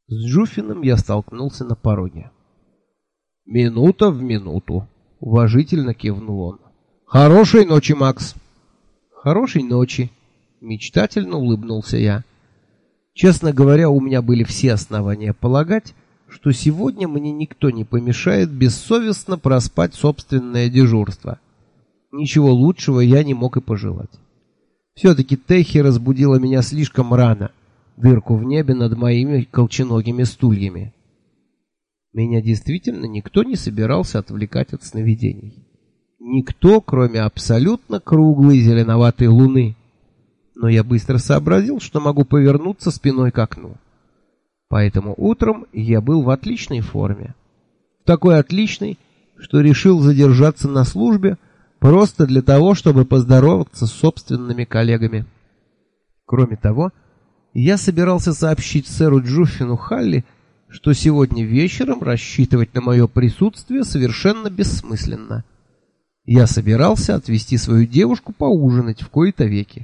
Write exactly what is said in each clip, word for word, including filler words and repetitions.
С Джуфином я столкнулся на пороге. «Минута в минуту», — уважительно кивнул он. «Хорошей ночи, Макс!» «Хорошей ночи!» — мечтательно улыбнулся я. Честно говоря, у меня были все основания полагать, что сегодня мне никто не помешает бессовестно проспать собственное дежурство. Ничего лучшего я не мог и пожелать. Все-таки Техи разбудила меня слишком рано, дырку в небе над моими колченогими стульями. Меня действительно никто не собирался отвлекать от сновидений. Никто, кроме абсолютно круглой зеленоватой луны. Но я быстро сообразил, что могу повернуться спиной к окну. Поэтому утром я был в отличной форме. Такой отличной, что решил задержаться на службе просто для того, чтобы поздороваться с собственными коллегами. Кроме того, я собирался сообщить сэру Джуффину Халли, что сегодня вечером рассчитывать на мое присутствие совершенно бессмысленно. Я собирался отвезти свою девушку поужинать в кои-то веки.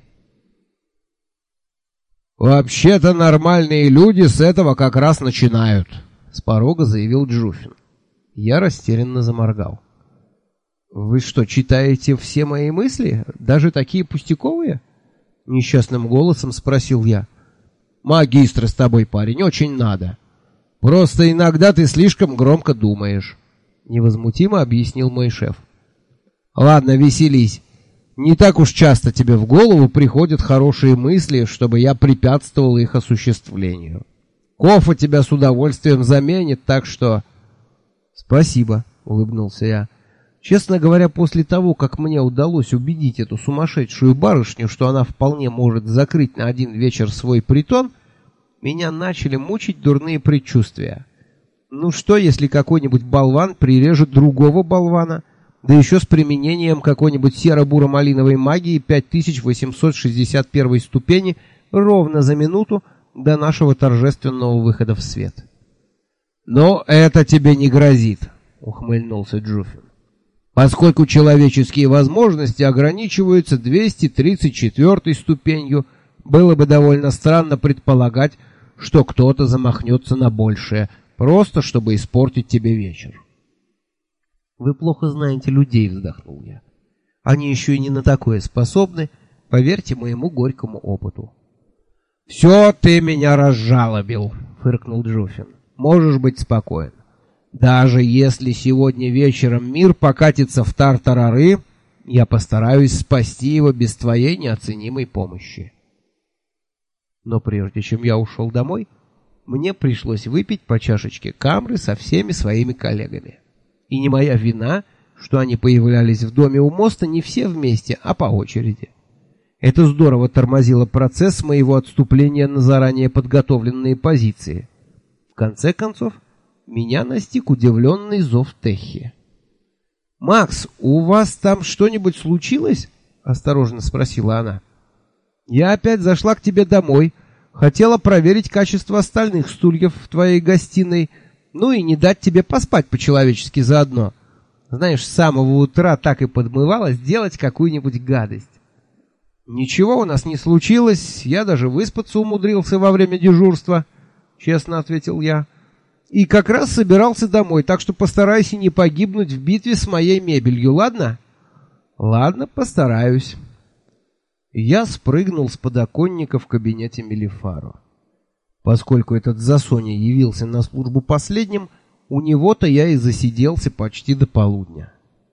«Вообще-то нормальные люди с этого как раз начинают», — с порога заявил Джуффин. Я растерянно заморгал. «Вы что, читаете все мои мысли, даже такие пустяковые?» — несчастным голосом спросил я. «Магистр с тобой, парень, очень надо. Просто иногда ты слишком громко думаешь», — невозмутимо объяснил мой шеф. «Ладно, веселись. Не так уж часто тебе в голову приходят хорошие мысли, чтобы я препятствовал их осуществлению. Кофа тебя с удовольствием заменит, так что...» «Спасибо», — улыбнулся я. Честно говоря, после того, как мне удалось убедить эту сумасшедшую барышню, что она вполне может закрыть на один вечер свой притон, меня начали мучить дурные предчувствия. Ну что, если какой-нибудь болван прирежет другого болвана, да еще с применением какой-нибудь серо-буро-малиновой магии пять тысяч восемьсот шестьдесят первой ступени ровно за минуту до нашего торжественного выхода в свет? «Но это тебе не грозит», — ухмыльнулся Джуффин, «поскольку человеческие возможности ограничиваются двести тридцать четвёртой ступенью, было бы довольно странно предполагать, что кто-то замахнется на большее, просто чтобы испортить тебе вечер». «Вы плохо знаете людей», — вздохнул я. «Они еще и не на такое способны, поверьте моему горькому опыту». «Все ты меня разжалобил», — фыркнул Джуффин. «Можешь быть спокоен. Даже если сегодня вечером мир покатится в тартарары, я постараюсь спасти его без твоей неоценимой помощи». Но прежде чем я ушел домой, мне пришлось выпить по чашечке камры со всеми своими коллегами. И не моя вина, что они появлялись в доме у моста не все вместе, а по очереди. Это здорово тормозило процесс моего отступления на заранее подготовленные позиции. В конце концов, меня настиг удивленный зов Техи. «Макс, у вас там что-нибудь случилось?» — осторожно спросила она. «Я опять зашла к тебе домой, хотела проверить качество остальных стульев в твоей гостиной, ну и не дать тебе поспать по-человечески заодно. Знаешь, с самого утра так и подмывало сделать какую-нибудь гадость». «Ничего у нас не случилось, я даже выспаться умудрился во время дежурства», — честно ответил я. «И как раз собирался домой, так что постарайся не погибнуть в битве с моей мебелью, ладно?» «Ладно, постараюсь». Я спрыгнул с подоконника в кабинете Мелифаро. Поскольку этот Засоня явился на службу последним, у него-то я и засиделся почти до полудня.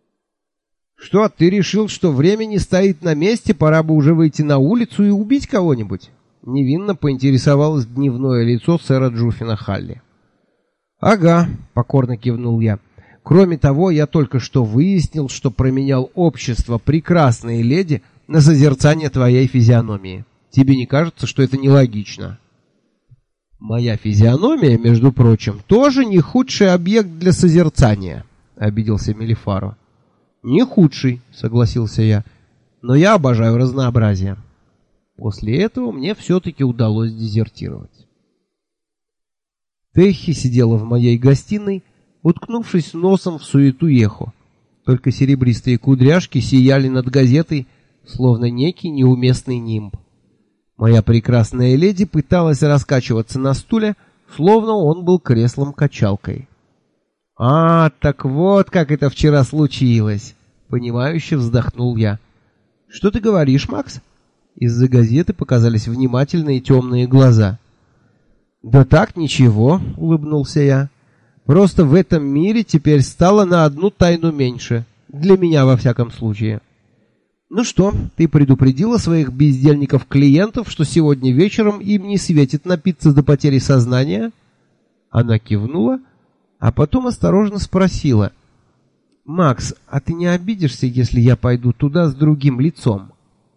«Что, ты решил, что время не стоит на месте, пора бы уже выйти на улицу и убить кого-нибудь?» Невинно поинтересовалось дневное лицо сэра Джуффина Халли. «Ага», — покорно кивнул я. «Кроме того, я только что выяснил, что променял общество прекрасной леди на созерцание твоей физиономии. Тебе не кажется, что это нелогично?» «Моя физиономия, между прочим, тоже не худший объект для созерцания», — обиделся Мелифаро. «Не худший», — согласился я, — «но я обожаю разнообразие». После этого мне все-таки удалось дезертировать. Техи сидела в моей гостиной, уткнувшись носом в суету Ехо. Только серебристые кудряшки сияли над газетой, словно некий неуместный нимб. Моя прекрасная леди пыталась раскачиваться на стуле, словно он был креслом-качалкой. «А, так вот как это вчера случилось!» — понимающе вздохнул я. «Что ты говоришь, Макс?» Из-за газеты показались внимательные темные глаза. «Да так, ничего», — улыбнулся я. «Просто в этом мире теперь стало на одну тайну меньше. Для меня, во всяком случае». «Ну что, ты предупредила своих бездельников-клиентов, что сегодня вечером им не светит напиться до потери сознания?» Она кивнула, а потом осторожно спросила. «Макс, а ты не обидишься, если я пойду туда с другим лицом?»